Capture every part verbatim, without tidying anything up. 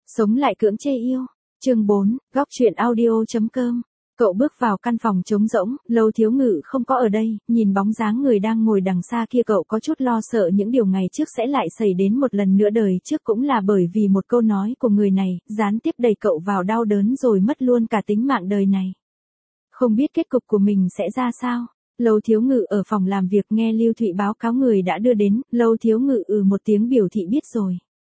Sống lại cưỡng chê yêu. Chương bốn, góc truyện audio.com. Cậu bước vào căn phòng trống rỗng, Lâu Thiếu Ngự không có ở đây, nhìn bóng dáng người đang ngồi đằng xa kia cậu có chút lo sợ những điều ngày trước sẽ lại xảy đến một lần nữa, đời trước cũng là bởi vì một câu nói của người này, gián tiếp đẩy cậu vào đau đớn rồi mất luôn cả tính mạng đời này. Không biết kết cục của mình sẽ ra sao? Lâu Thiếu Ngự ở phòng làm việc nghe Lưu Thụy báo cáo người đã đưa đến, Lâu Thiếu Ngự ừ một tiếng biểu thị biết rồi.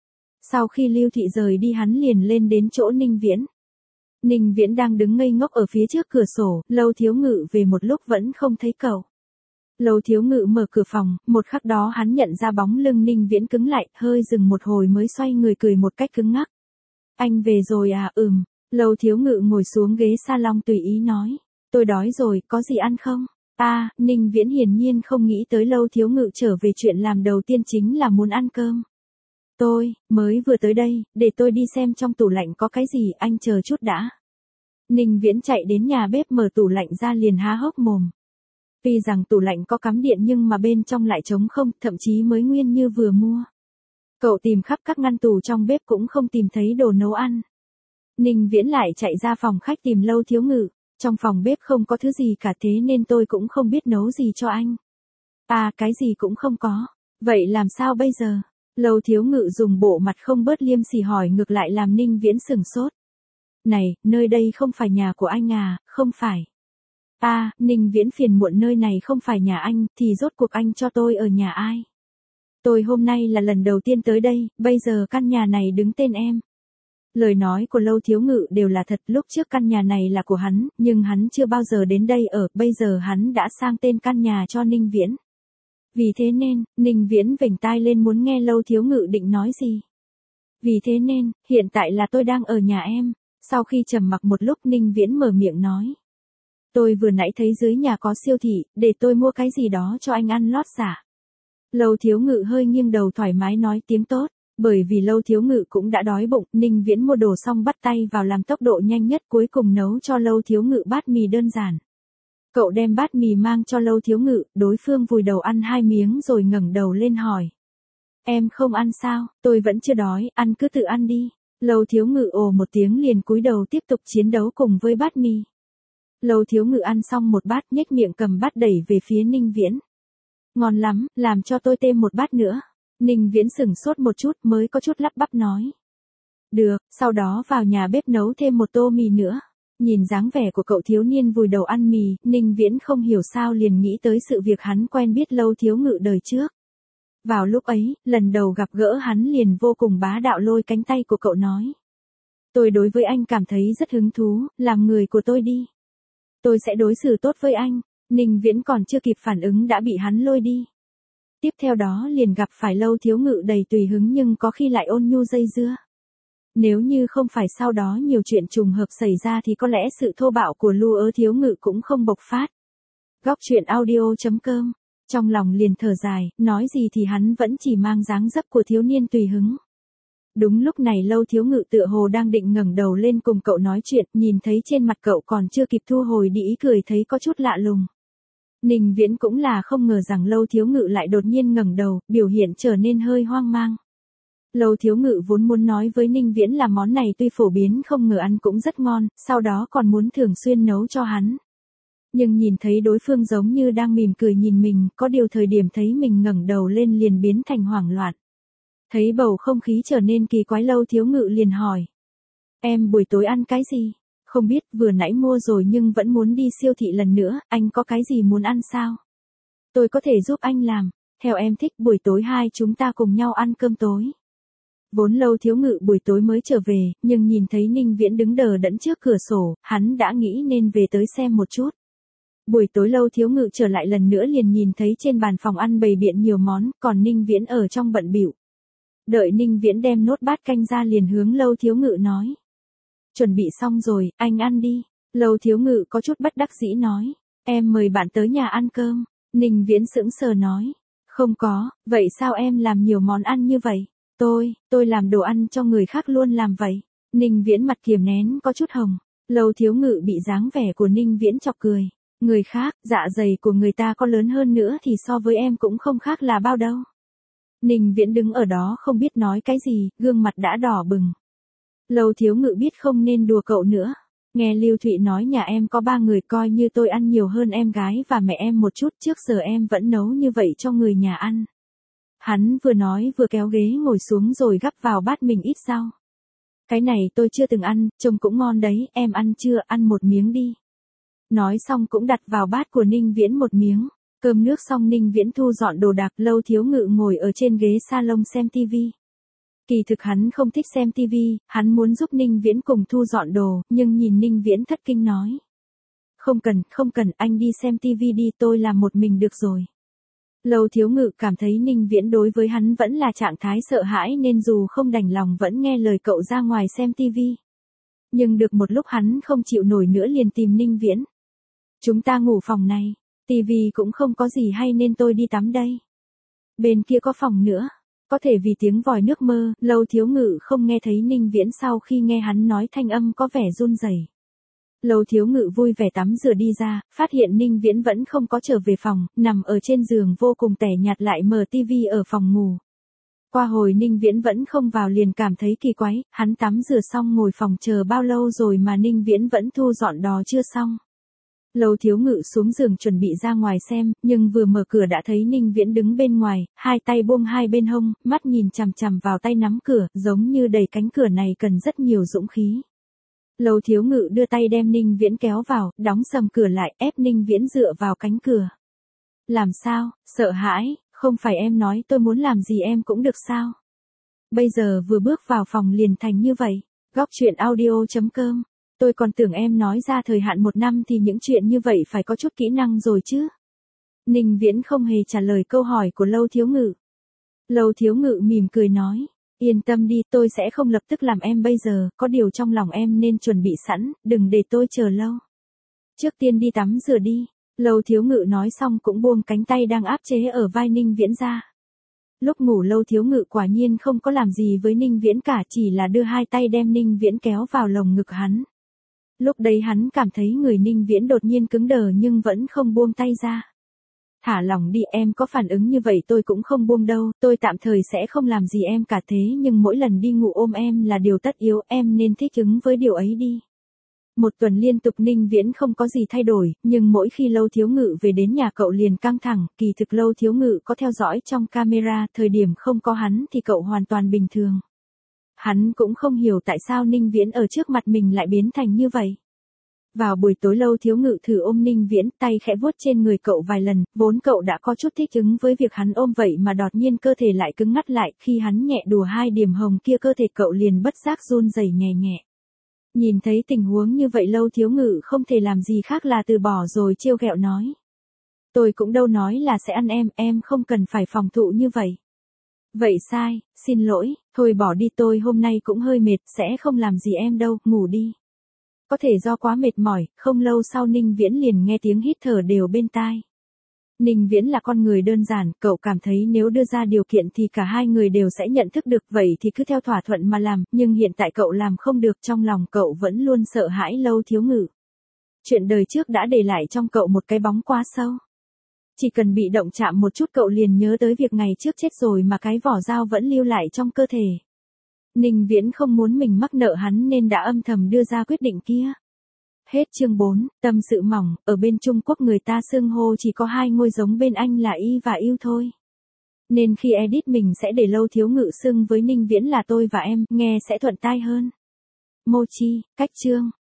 Sau khi Lưu Thị rời đi hắn liền lên đến chỗ Ninh Viễn. Ninh Viễn đang đứng ngây ngốc ở phía trước cửa sổ, Lâu Thiếu Ngự về một lúc vẫn không thấy cậu. Lâu Thiếu Ngự mở cửa phòng, một khắc đó hắn nhận ra bóng lưng Ninh Viễn cứng lại, hơi dừng một hồi mới xoay người cười một cách cứng ngắc. Anh về rồi à? Ừm. Lâu Thiếu Ngự ngồi xuống ghế salon tùy ý nói. Tôi đói rồi, có gì ăn không? À, Ninh Viễn hiển nhiên không nghĩ tới Lâu Thiếu Ngự trở về, chuyện làm đầu tiên chính là muốn ăn cơm. Tôi, mới vừa tới đây, để tôi đi xem trong tủ lạnh có cái gì, anh chờ chút đã. Ninh Viễn chạy đến nhà bếp mở tủ lạnh ra liền há hốc mồm. Tuy rằng tủ lạnh có cắm điện nhưng mà bên trong lại trống không, thậm chí mới nguyên như vừa mua. Cậu tìm khắp các ngăn tủ trong bếp cũng không tìm thấy đồ nấu ăn. Ninh Viễn lại chạy ra phòng khách tìm Lâu Thiếu Ngự, trong phòng bếp không có thứ gì cả, thế nên tôi cũng không biết nấu gì cho anh. À, cái gì cũng không có. Vậy làm sao bây giờ? Lâu Thiếu Ngự dùng bộ mặt không bớt liêm sỉ hỏi ngược lại làm Ninh Viễn sửng sốt. Này, nơi đây không phải nhà của anh à? Không phải. À, Ninh Viễn phiền muộn, nơi này không phải nhà anh, thì rốt cuộc anh cho tôi ở nhà ai? Tôi hôm nay là lần đầu tiên tới đây, bây giờ căn nhà này đứng tên em. Lời nói của Lâu Thiếu Ngự đều là thật, lúc trước căn nhà này là của hắn, nhưng hắn chưa bao giờ đến đây ở, bây giờ hắn đã sang tên căn nhà cho Ninh Viễn. Vì thế nên, Ninh Viễn vểnh tai lên muốn nghe Lâu Thiếu Ngự định nói gì. Vì thế nên, hiện tại là tôi đang ở nhà em. Sau khi trầm mặc một lúc Ninh Viễn mở miệng nói. Tôi vừa nãy thấy dưới nhà có siêu thị, để tôi mua cái gì đó cho anh ăn lót dạ. Lâu Thiếu Ngự hơi nghiêng đầu thoải mái nói tiếng tốt. Bởi vì Lâu Thiếu Ngự cũng đã đói bụng, Ninh Viễn mua đồ xong bắt tay vào làm tốc độ nhanh nhất, cuối cùng nấu cho Lâu Thiếu Ngự bát mì đơn giản. Cậu đem bát mì mang cho Lâu Thiếu Ngự, đối phương vùi đầu ăn hai miếng rồi ngẩng đầu lên hỏi. Em không ăn sao? Tôi vẫn chưa đói, ăn cứ tự ăn đi. Lâu Thiếu Ngự ồ một tiếng liền cúi đầu tiếp tục chiến đấu cùng với bát mì. Lâu Thiếu Ngự ăn xong một bát nhếch miệng cầm bát đẩy về phía Ninh Viễn. Ngon lắm, làm cho tôi thêm một bát nữa. Ninh Viễn sửng sốt một chút mới có chút lắp bắp nói. Được, sau đó vào nhà bếp nấu thêm một tô mì nữa. Nhìn dáng vẻ của cậu thiếu niên vùi đầu ăn mì, Ninh Viễn không hiểu sao liền nghĩ tới sự việc hắn quen biết Lâu Thiếu Ngự đời trước. Vào lúc ấy, lần đầu gặp gỡ hắn liền vô cùng bá đạo lôi cánh tay của cậu nói. Tôi đối với anh cảm thấy rất hứng thú, làm người của tôi đi. Tôi sẽ đối xử tốt với anh. Ninh Viễn còn chưa kịp phản ứng đã bị hắn lôi đi. Tiếp theo đó liền gặp phải Lâu Thiếu Ngự đầy tùy hứng nhưng có khi lại ôn nhu dây dưa. Nếu như không phải sau đó nhiều chuyện trùng hợp xảy ra thì có lẽ sự thô bạo của Lưu Ớ Thiếu Ngự cũng không bộc phát. Góc truyện audio.com. Trong lòng liền thở dài, nói gì thì hắn vẫn chỉ mang dáng dấp của thiếu niên tùy hứng. Đúng lúc này Lâu Thiếu Ngự tựa hồ đang định ngẩng đầu lên cùng cậu nói chuyện, nhìn thấy trên mặt cậu còn chưa kịp thu hồi đi ý cười thấy có chút lạ lùng. Ninh Viễn cũng là không ngờ rằng Lâu Thiếu Ngự lại đột nhiên ngẩng đầu, biểu hiện trở nên hơi hoang mang. Lâu Thiếu Ngự vốn muốn nói với Ninh Viễn là món này tuy phổ biến không ngờ ăn cũng rất ngon, sau đó còn muốn thường xuyên nấu cho hắn. Nhưng nhìn thấy đối phương giống như đang mỉm cười nhìn mình, có điều thời điểm thấy mình ngẩng đầu lên liền biến thành hoảng loạn. Thấy bầu không khí trở nên kỳ quái Lâu Thiếu Ngự liền hỏi. Em buổi tối ăn cái gì? Không biết, vừa nãy mua rồi nhưng vẫn muốn đi siêu thị lần nữa, anh có cái gì muốn ăn sao? Tôi có thể giúp anh làm, theo em thích buổi tối hai chúng ta cùng nhau ăn cơm tối. Vốn Lâu Thiếu Ngự buổi tối mới trở về, nhưng nhìn thấy Ninh Viễn đứng đờ đẫn trước cửa sổ, hắn đã nghĩ nên về tới xem một chút. Buổi tối Lâu Thiếu Ngự trở lại lần nữa liền nhìn thấy trên bàn phòng ăn bày biện nhiều món, còn Ninh Viễn ở trong bận bịu. Đợi Ninh Viễn đem nốt bát canh ra liền hướng Lâu Thiếu Ngự nói. Chuẩn bị xong rồi, anh ăn đi. Lâu Thiếu Ngự có chút bất đắc dĩ nói. Em mời bạn tới nhà ăn cơm. Ninh Viễn sững sờ nói. Không có, vậy sao em làm nhiều món ăn như vậy? Tôi, tôi làm đồ ăn cho người khác luôn làm vậy. Ninh Viễn mặt kiềm nén có chút hồng. Lâu Thiếu Ngự bị dáng vẻ của Ninh Viễn chọc cười. Người khác, dạ dày của người ta có lớn hơn nữa thì so với em cũng không khác là bao đâu. Ninh Viễn đứng ở đó không biết nói cái gì, gương mặt đã đỏ bừng. Lâu Thiếu Ngự biết không nên đùa cậu nữa. Nghe Lưu Thụy nói nhà em có ba người, coi như tôi ăn nhiều hơn em gái và mẹ em một chút, trước giờ em vẫn nấu như vậy cho người nhà ăn. Hắn vừa nói vừa kéo ghế ngồi xuống rồi gắp vào bát mình ít rau. Cái này tôi chưa từng ăn, trông cũng ngon đấy, em ăn chưa, ăn một miếng đi. Nói xong cũng đặt vào bát của Ninh Viễn một miếng. Cơm nước xong Ninh Viễn thu dọn đồ đạc, Lâu Thiếu Ngự ngồi ở trên ghế salon xem tivi. Kỳ thực hắn không thích xem tivi, hắn muốn giúp Ninh Viễn cùng thu dọn đồ, nhưng nhìn Ninh Viễn thất kinh nói. Không cần, không cần, anh đi xem tivi đi, tôi làm một mình được rồi. Lâu Thiếu Ngự cảm thấy Ninh Viễn đối với hắn vẫn là trạng thái sợ hãi nên dù không đành lòng vẫn nghe lời cậu ra ngoài xem tivi. Nhưng được một lúc hắn không chịu nổi nữa liền tìm Ninh Viễn. Chúng ta ngủ phòng này, tivi cũng không có gì hay nên tôi đi tắm đây. Bên kia có phòng nữa. Có thể vì tiếng vòi nước mơ, Lâu Thiếu Ngự không nghe thấy Ninh Viễn, sau khi nghe hắn nói thanh âm có vẻ run rẩy. Lâu Thiếu Ngự vui vẻ tắm rửa đi ra, phát hiện Ninh Viễn vẫn không có trở về phòng, nằm ở trên giường vô cùng tẻ nhạt lại mở tivi ở phòng ngủ. Qua hồi Ninh Viễn vẫn không vào liền cảm thấy kỳ quái, hắn tắm rửa xong ngồi phòng chờ bao lâu rồi mà Ninh Viễn vẫn thu dọn đò chưa xong. Lâu Thiếu Ngự xuống giường chuẩn bị ra ngoài xem, nhưng vừa mở cửa đã thấy Ninh Viễn đứng bên ngoài, hai tay buông hai bên hông, mắt nhìn chằm chằm vào tay nắm cửa, giống như đẩy cánh cửa này cần rất nhiều dũng khí. Lâu Thiếu Ngự đưa tay đem Ninh Viễn kéo vào, đóng sầm cửa lại, ép Ninh Viễn dựa vào cánh cửa. Làm sao, sợ hãi, không phải em nói tôi muốn làm gì em cũng được sao? Bây giờ vừa bước vào phòng liền thành như vậy. Góc truyện audio chấm com. Tôi còn tưởng em nói ra thời hạn một năm thì những chuyện như vậy phải có chút kỹ năng rồi chứ. Ninh Viễn không hề trả lời câu hỏi của Lâu Thiếu Ngự. Lâu Thiếu Ngự mỉm cười nói, yên tâm đi, tôi sẽ không lập tức làm em bây giờ, có điều trong lòng em nên chuẩn bị sẵn, đừng để tôi chờ lâu. Trước tiên đi tắm rửa đi. Lâu Thiếu Ngự nói xong cũng buông cánh tay đang áp chế ở vai Ninh Viễn ra. Lúc ngủ Lâu Thiếu Ngự quả nhiên không có làm gì với Ninh Viễn cả, chỉ là đưa hai tay đem Ninh Viễn kéo vào lồng ngực hắn. Lúc đấy hắn cảm thấy người Ninh Viễn đột nhiên cứng đờ nhưng vẫn không buông tay ra. Thả lỏng đi, em có phản ứng như vậy tôi cũng không buông đâu, tôi tạm thời sẽ không làm gì em cả, thế nhưng mỗi lần đi ngủ ôm em là điều tất yếu, em nên thích ứng với điều ấy đi. Một tuần liên tục Ninh Viễn không có gì thay đổi, nhưng mỗi khi Lâu Thiếu Ngự về đến nhà cậu liền căng thẳng, kỳ thực Lâu Thiếu Ngự có theo dõi trong camera, thời điểm không có hắn thì cậu hoàn toàn bình thường. Hắn cũng không hiểu tại sao Ninh Viễn ở trước mặt mình lại biến thành như vậy. Vào buổi tối Lâu Thiếu Ngự thử ôm Ninh Viễn, tay khẽ vuốt trên người cậu vài lần, vốn cậu đã có chút thích ứng với việc hắn ôm vậy mà đột nhiên cơ thể lại cứng ngắt lại, khi hắn nhẹ đùa hai điểm hồng kia cơ thể cậu liền bất giác run rẩy nhẹ nhẹ. Nhìn thấy tình huống như vậy Lâu Thiếu Ngự không thể làm gì khác là từ bỏ rồi trêu ghẹo nói. Tôi cũng đâu nói là sẽ ăn em, em không cần phải phòng thụ như vậy. Vậy sai, xin lỗi, thôi bỏ đi, tôi hôm nay cũng hơi mệt, sẽ không làm gì em đâu, ngủ đi. Có thể do quá mệt mỏi, không lâu sau Ninh Viễn liền nghe tiếng hít thở đều bên tai. Ninh Viễn là con người đơn giản, cậu cảm thấy nếu đưa ra điều kiện thì cả hai người đều sẽ nhận thức được, vậy thì cứ theo thỏa thuận mà làm, nhưng hiện tại cậu làm không được, trong lòng cậu vẫn luôn sợ hãi Lâu Thiếu Ngự. Chuyện đời trước đã để lại trong cậu một cái bóng quá sâu. Chỉ cần bị động chạm một chút cậu liền nhớ tới việc ngày trước chết rồi mà cái vỏ dao vẫn lưu lại trong cơ thể. Ninh Viễn không muốn mình mắc nợ hắn nên đã âm thầm đưa ra quyết định kia. Hết chương bốn, tâm sự mỏng, ở bên Trung Quốc người ta xưng hô chỉ có hai ngôi giống bên Anh là y và yêu thôi. Nên khi edit mình sẽ để Lâu Thiếu Ngự xưng với Ninh Viễn là tôi và em, nghe sẽ thuận tai hơn. Mochi, cách chương.